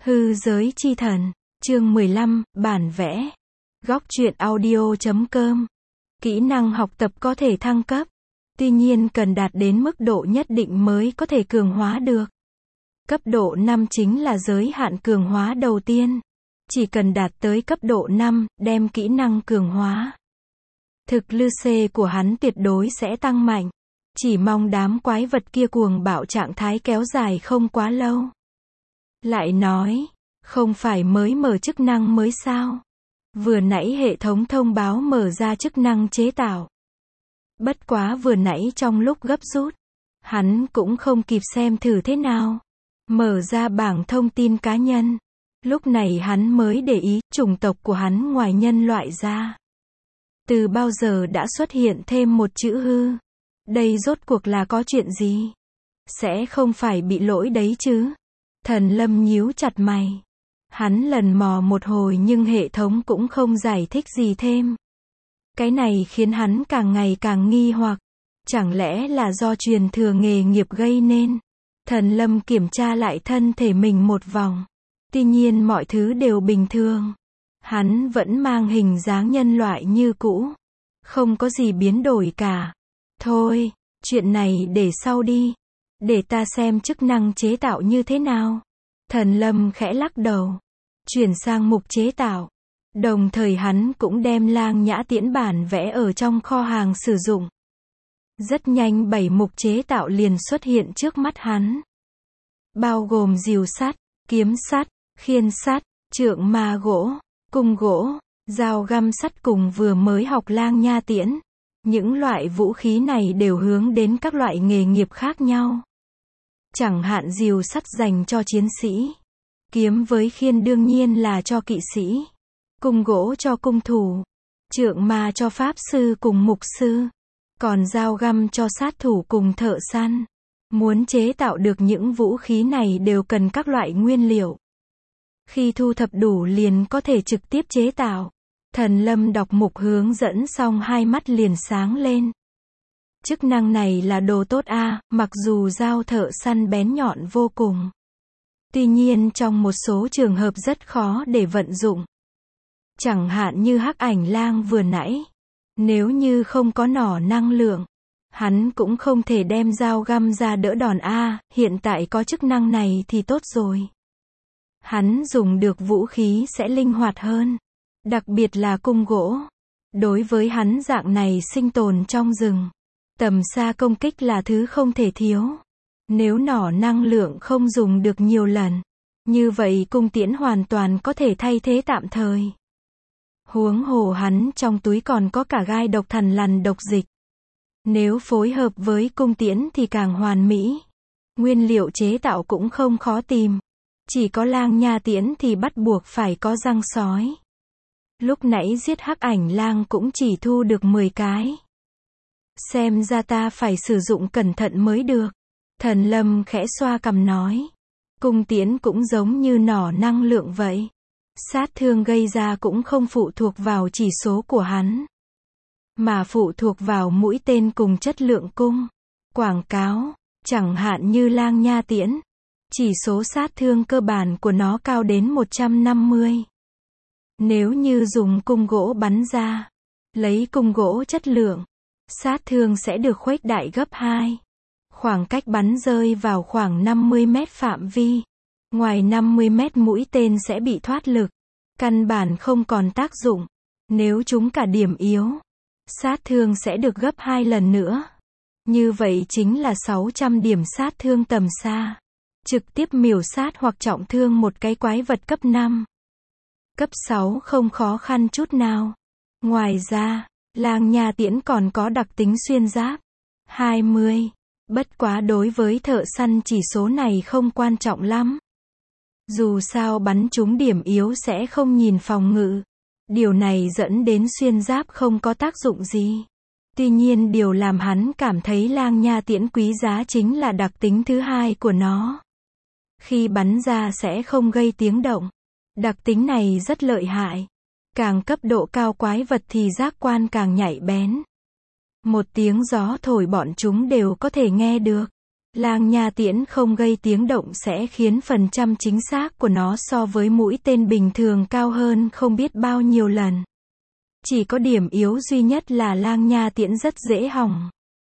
Hư giới chi thần, chương 15, bản vẽ. Góc truyện audio.com. Kỹ năng học tập có thể thăng cấp. Tuy nhiên cần đạt đến mức độ nhất định mới có thể cường hóa được. Cấp độ 5 chính là giới hạn cường hóa đầu tiên. Chỉ cần đạt tới cấp độ 5, đem kỹ năng cường hóa. Thực lực của hắn tuyệt đối sẽ tăng mạnh. Chỉ mong đám quái vật kia cuồng bạo trạng thái kéo dài không quá lâu. Lại nói, không phải mới mở chức năng mới sao? Vừa nãy hệ thống thông báo mở ra chức năng chế tạo. Bất quá vừa nãy trong lúc gấp rút, hắn cũng không kịp xem thử thế nào. Mở ra bảng thông tin cá nhân. Lúc này hắn mới để ý, chủng tộc của hắn ngoài nhân loại ra. Từ bao giờ đã xuất hiện thêm một chữ hư? Đây rốt cuộc là có chuyện gì? Sẽ không phải bị lỗi đấy chứ? Thần Lâm nhíu chặt mày. Hắn lần mò một hồi nhưng hệ thống cũng không giải thích gì thêm. Cái này khiến hắn càng ngày càng nghi hoặc. Chẳng lẽ là do truyền thừa nghề nghiệp gây nên? Thần Lâm kiểm tra lại thân thể mình một vòng. Tuy nhiên mọi thứ đều bình thường. Hắn vẫn mang hình dáng nhân loại như cũ. Không có gì biến đổi cả. Thôi, chuyện này để sau đi. Để ta xem chức năng chế tạo như thế nào. Thần Lâm khẽ lắc đầu. Chuyển sang mục chế tạo. Đồng thời hắn cũng đem Lang Nhã Tiễn bản vẽ ở trong kho hàng sử dụng. Rất nhanh 7 mục chế tạo liền xuất hiện trước mắt hắn. Bao gồm rìu sắt, kiếm sắt, khiên sắt, trượng ma gỗ, cung gỗ, dao găm sắt cùng vừa mới học Lang Nha Tiễn. Những loại vũ khí này đều hướng đến các loại nghề nghiệp khác nhau. Chẳng hạn rìu sắt dành cho chiến sĩ. Kiếm với khiên đương nhiên là cho kỵ sĩ. Cung gỗ cho cung thủ. Trượng ma cho pháp sư cùng mục sư. Còn dao găm cho sát thủ cùng thợ săn. Muốn chế tạo được những vũ khí này đều cần các loại nguyên liệu. Khi thu thập đủ liền có thể trực tiếp chế tạo. Thần Lâm đọc mục hướng dẫn xong hai mắt liền sáng lên. Chức năng này là đồ tốt a, mặc dù dao thợ săn bén nhọn vô cùng. Tuy nhiên trong một số trường hợp rất khó để vận dụng. Chẳng hạn như Hắc Ảnh Lang vừa nãy. Nếu như không có nỏ năng lượng, hắn cũng không thể đem dao găm ra đỡ đòn a, hiện tại có chức năng này thì tốt rồi. Hắn dùng được vũ khí sẽ linh hoạt hơn. Đặc biệt là cung gỗ. Đối với hắn dạng này sinh tồn trong rừng. Tầm xa công kích là thứ không thể thiếu. Nếu nỏ năng lượng không dùng được nhiều lần, như vậy cung tiễn hoàn toàn có thể thay thế tạm thời. Huống hồ hắn trong túi còn có cả gai độc thằn lằn độc dịch. Nếu phối hợp với cung tiễn thì càng hoàn mỹ. Nguyên liệu chế tạo cũng không khó tìm. Chỉ có Lang Nha Tiễn thì bắt buộc phải có răng sói. Lúc nãy giết Hắc Ảnh Lang cũng chỉ thu được 10 cái. Xem ra ta phải sử dụng cẩn thận mới được. Thần Lâm khẽ xoa cằm nói. Cung tiễn cũng giống như nỏ năng lượng vậy. Sát thương gây ra cũng không phụ thuộc vào chỉ số của hắn. Mà phụ thuộc vào mũi tên cùng chất lượng cung. Quảng cáo, chẳng hạn như Lang Nha Tiễn. Chỉ số sát thương cơ bản của nó cao đến 150. Nếu như dùng cung gỗ bắn ra, lấy cung gỗ chất lượng, sát thương sẽ được khuếch đại gấp 2. Khoảng cách bắn rơi vào khoảng 50 mét phạm vi. Ngoài 50 mét mũi tên sẽ bị thoát lực. Căn bản không còn tác dụng. Nếu trúng cả điểm yếu, sát thương sẽ được gấp 2 lần nữa. Như vậy chính là 600 điểm sát thương tầm xa. Trực tiếp miểu sát hoặc trọng thương một cái quái vật cấp 5. Cấp 6 không khó khăn chút nào. Ngoài ra, Lang Nha Tiễn còn có đặc tính xuyên giáp. 20. Bất quá đối với thợ săn chỉ số này không quan trọng lắm. Dù sao bắn trúng điểm yếu sẽ không nhìn phòng ngự. Điều này dẫn đến xuyên giáp không có tác dụng gì. Tuy nhiên điều làm hắn cảm thấy Lang Nha Tiễn quý giá chính là đặc tính thứ hai của nó. Khi bắn ra sẽ không gây tiếng động. Đặc tính này rất lợi hại. Càng cấp độ cao quái vật thì giác quan càng nhạy bén. Một tiếng gió thổi bọn chúng đều có thể nghe được. Lang nha tiễn không gây tiếng động sẽ khiến phần trăm chính xác của nó so với mũi tên bình thường cao hơn không biết bao nhiêu lần. Chỉ có điểm yếu duy nhất là lang nha tiễn rất dễ hỏng.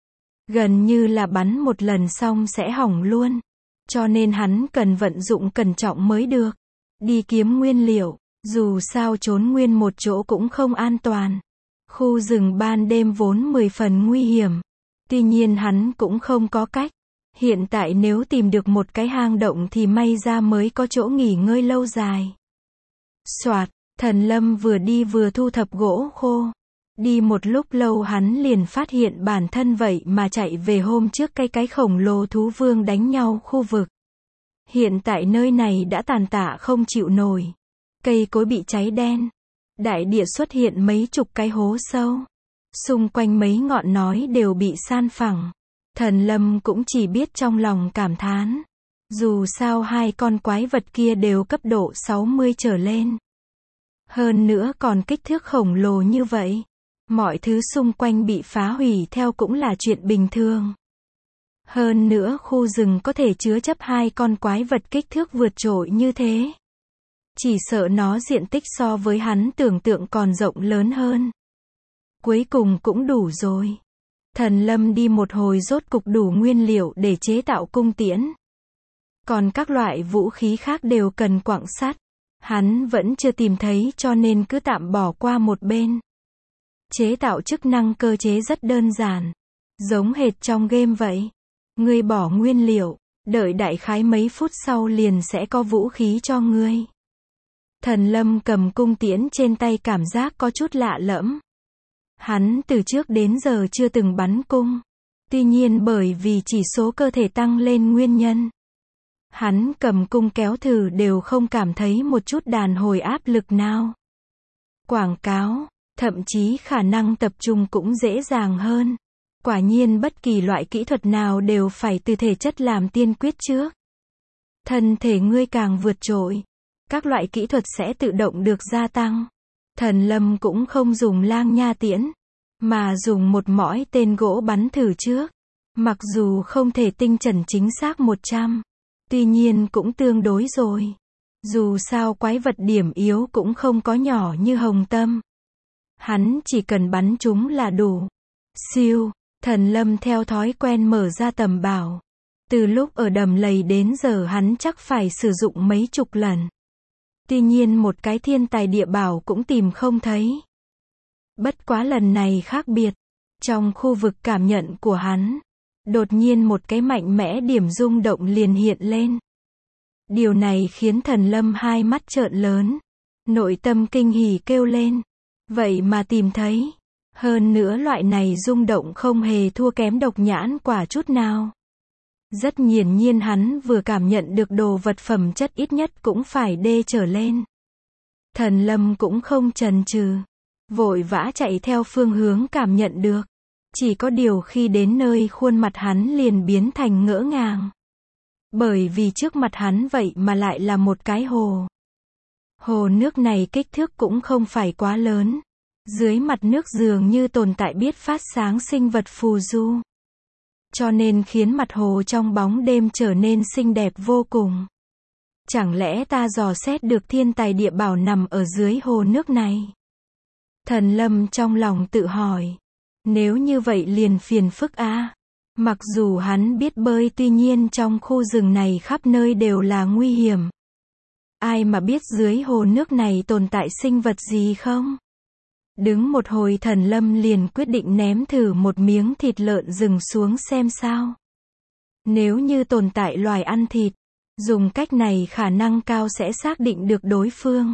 Gần như là bắn một lần xong sẽ hỏng luôn. Cho nên hắn cần vận dụng cẩn trọng mới được. Đi kiếm nguyên liệu, dù sao trốn nguyên một chỗ cũng không an toàn. Khu rừng ban đêm vốn 10 phần nguy hiểm. Tuy nhiên hắn cũng không có cách. Hiện tại nếu tìm được một cái hang động thì may ra mới có chỗ nghỉ ngơi lâu dài. Soạt, Thần Lâm vừa đi vừa thu thập gỗ khô. Đi một lúc lâu hắn liền phát hiện bản thân vậy mà chạy về hôm trước cái khổng lồ thú vương đánh nhau khu vực. Hiện tại nơi này đã tàn tạ không chịu nổi. Cây cối bị cháy đen. Đại địa xuất hiện mấy chục cái hố sâu. Xung quanh mấy ngọn núi đều bị san phẳng. Thần Lâm cũng chỉ biết trong lòng cảm thán. Dù sao hai con quái vật kia đều cấp độ 60 trở lên. Hơn nữa còn kích thước khổng lồ như vậy. Mọi thứ xung quanh bị phá hủy theo cũng là chuyện bình thường. Hơn nữa khu rừng có thể chứa chấp hai con quái vật kích thước vượt trội như thế. Chỉ sợ nó diện tích so với hắn tưởng tượng còn rộng lớn hơn. Cuối cùng cũng đủ rồi. Thần Lâm đi một hồi rốt cục đủ nguyên liệu để chế tạo cung tiễn. Còn các loại vũ khí khác đều cần quặng sắt. Hắn vẫn chưa tìm thấy cho nên cứ tạm bỏ qua một bên. Chế tạo chức năng cơ chế rất đơn giản. Giống hệt trong game vậy. Ngươi bỏ nguyên liệu, đợi đại khái mấy phút sau liền sẽ có vũ khí cho ngươi. Thần Lâm cầm cung tiễn trên tay cảm giác có chút lạ lẫm. Hắn từ trước đến giờ chưa từng bắn cung. Tuy nhiên bởi vì chỉ số cơ thể tăng lên nguyên nhân. Hắn cầm cung kéo thử đều không cảm thấy một chút đàn hồi áp lực nào. Quảng cáo, thậm chí khả năng tập trung cũng dễ dàng hơn. Quả nhiên bất kỳ loại kỹ thuật nào đều phải từ thể chất làm tiên quyết trước. Thân thể ngươi càng vượt trội, các loại kỹ thuật sẽ tự động được gia tăng. Thần Lâm cũng không dùng lang nha tiễn, mà dùng một mõi tên gỗ bắn thử trước. Mặc dù không thể tinh chuẩn chính xác 100, tuy nhiên cũng tương đối rồi. Dù sao quái vật điểm yếu cũng không có nhỏ như hồng tâm. Hắn chỉ cần bắn chúng là đủ. Siêu, Thần Lâm theo thói quen mở ra tầm bảo. Từ lúc ở đầm lầy đến giờ hắn chắc phải sử dụng mấy chục lần. Tuy nhiên một cái thiên tài địa bảo cũng tìm không thấy. Bất quá lần này khác biệt. Trong khu vực cảm nhận của hắn, đột nhiên một cái mạnh mẽ điểm rung động liền hiện lên. Điều này khiến Thần Lâm hai mắt trợn lớn. Nội tâm kinh hỉ kêu lên. Vậy mà tìm thấy. Hơn nữa loại này rung động không hề thua kém độc nhãn quả chút nào. Rất hiển nhiên hắn vừa cảm nhận được đồ vật phẩm chất ít nhất cũng phải D trở lên. Thần Lâm cũng không chần chừ, vội vã chạy theo phương hướng cảm nhận được. Chỉ có điều khi đến nơi khuôn mặt hắn liền biến thành ngỡ ngàng. Bởi vì trước mặt hắn vậy mà lại là một cái hồ. Hồ nước này kích thước cũng không phải quá lớn. Dưới mặt nước dường như tồn tại biết phát sáng sinh vật phù du. Cho nên khiến mặt hồ trong bóng đêm trở nên xinh đẹp vô cùng. Chẳng lẽ ta dò xét được thiên tài địa bảo nằm ở dưới hồ nước này? Thần Lâm trong lòng tự hỏi. Nếu như vậy liền phiền phức a. Mặc dù hắn biết bơi tuy nhiên trong khu rừng này khắp nơi đều là nguy hiểm. Ai mà biết dưới hồ nước này tồn tại sinh vật gì không? Đứng một hồi Thần Lâm liền quyết định ném thử một miếng thịt lợn rừng xuống xem sao. Nếu như tồn tại loài ăn thịt, dùng cách này khả năng cao sẽ xác định được đối phương.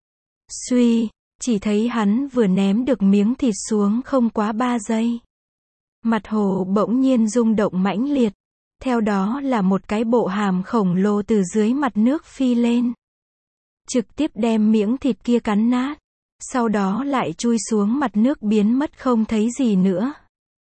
Suy, chỉ thấy hắn vừa ném được miếng thịt xuống không quá 3 giây. Mặt hồ bỗng nhiên rung động mãnh liệt. Theo đó là một cái bộ hàm khổng lồ từ dưới mặt nước phi lên. Trực tiếp đem miếng thịt kia cắn nát. Sau đó lại chui xuống mặt nước biến mất không thấy gì nữa.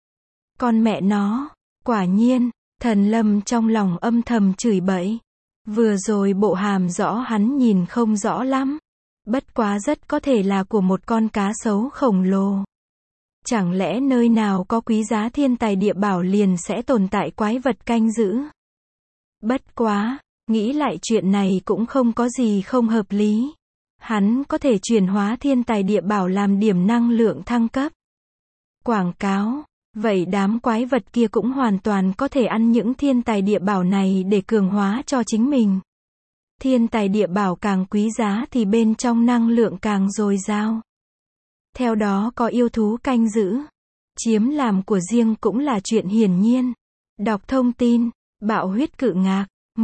Con mẹ nó, quả nhiên, Thần Lâm trong lòng âm thầm chửi bậy. Vừa rồi bộ hàm rõ hắn nhìn không rõ lắm. Bất quá rất có thể là của một con cá sấu khổng lồ. Chẳng lẽ nơi nào có quý giá thiên tài địa bảo liền sẽ tồn tại quái vật canh giữ? Bất quá, nghĩ lại chuyện này cũng không có gì không hợp lý. Hắn có thể chuyển hóa thiên tài địa bảo làm điểm năng lượng thăng cấp. Quảng cáo, vậy đám quái vật kia cũng hoàn toàn có thể ăn những thiên tài địa bảo này để cường hóa cho chính mình. Thiên tài địa bảo càng quý giá thì bên trong năng lượng càng dồi dào. Theo đó có yêu thú canh giữ. Chiếm làm của riêng cũng là chuyện hiển nhiên. Đọc thông tin, bạo huyết cự ngạc,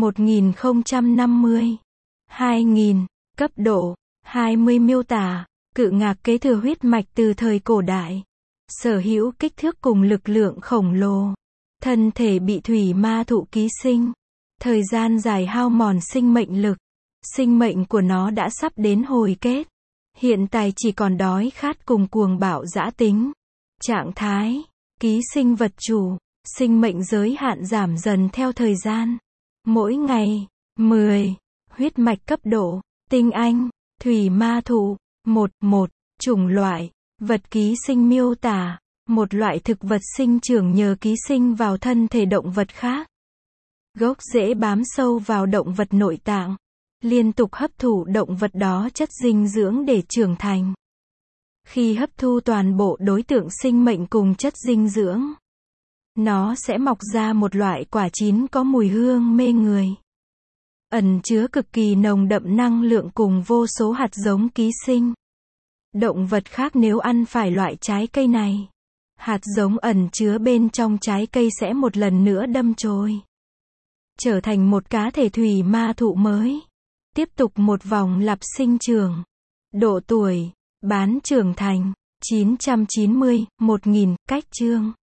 1050. 2000, cấp độ, 20 miêu tả, cự ngạc kế thừa huyết mạch từ thời cổ đại. Sở hữu kích thước cùng lực lượng khổng lồ. Thân thể bị thủy ma thụ ký sinh. Thời gian dài hao mòn sinh mệnh lực. Sinh mệnh của nó đã sắp đến hồi kết. Hiện tại chỉ còn đói khát cùng cuồng bạo dã tính. Trạng thái, ký sinh vật chủ, sinh mệnh giới hạn giảm dần theo thời gian. Mỗi ngày, 10, huyết mạch cấp độ, tinh anh, thủy ma thụ, 1, chủng loại, vật ký sinh miêu tả, một loại thực vật sinh trưởng nhờ ký sinh vào thân thể động vật khác. Gốc rễ bám sâu vào động vật nội tạng, liên tục hấp thụ động vật đó chất dinh dưỡng để trưởng thành. Khi hấp thu toàn bộ đối tượng sinh mệnh cùng chất dinh dưỡng, nó sẽ mọc ra một loại quả chín có mùi hương mê người. Ẩn chứa cực kỳ nồng đậm năng lượng cùng vô số hạt giống ký sinh. Động vật khác nếu ăn phải loại trái cây này, hạt giống ẩn chứa bên trong trái cây sẽ một lần nữa đâm chồi, trở thành một cá thể thủy ma thụ mới. Tiếp tục một vòng lặp sinh trưởng. Độ tuổi, bán trưởng thành, 990, 1000, cách chương.